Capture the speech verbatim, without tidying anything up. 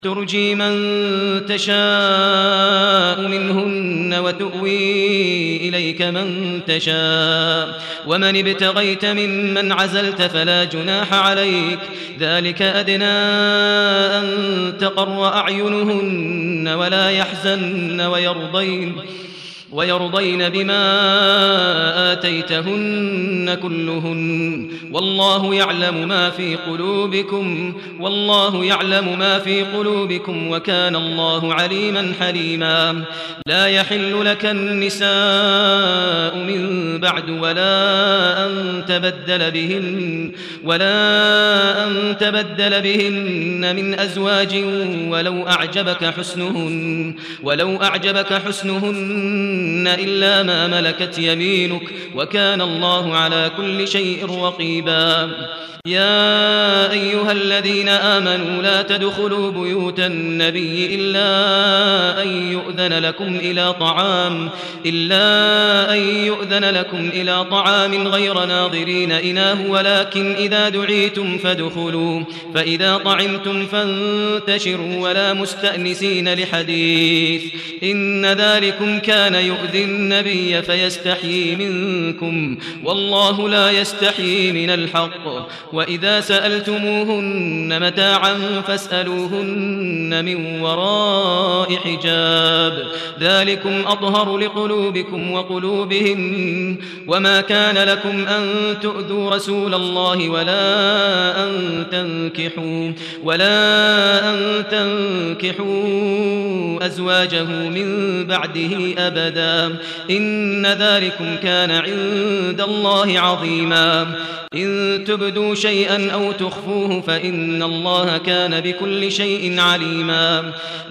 ترجي من تشاء منهن وتؤوي إليك من تشاء ومن ابتغيت ممن عزلت فلا جناح عليك ذلك أدنى أن تقر أعينهن ولا يحزن ويرضين ويرضين بما آتيتهن كلهن والله يعلم ما في قلوبكم والله يعلم ما في قلوبكم وكان الله عليما حليما لا يحل لك النساء من بعد ولا أن تبدل بهن ولا أن تبدل بهن من أزواج ولو أعجبك حسنهن ولو أعجبك حسنهن إلا ما ملكت يمينك وكان الله على كل شيء رقيبا يا أيها الذين آمنوا لا تدخلوا بيوت النبي إلا أن يؤذن لكم إلى طعام إلا أن يؤذن لكم إلى طعام غير ناظرين إناه ولكن إذا دعيتم فادخلوا فإذا طعمتم فانتشروا ولا مستأنسين لحديث إن ذلكم كان يؤذي النبي فيستحيي منكم والله لا يستحيي من الحق وإذا سألتموهن متاعا فاسألوهن من وراء حجاب ذلكم أطهر لقلوبكم وقلوبهم وما كان لكم أن تؤذوا رسول الله ولا أن تنكحوا ولا أن تنكحوا أزواجه من بعده أبدا إن ذلكم كان عند الله عظيما إن تبدوا شيئا أو تخفوه فإن الله كان بكل شيء عليما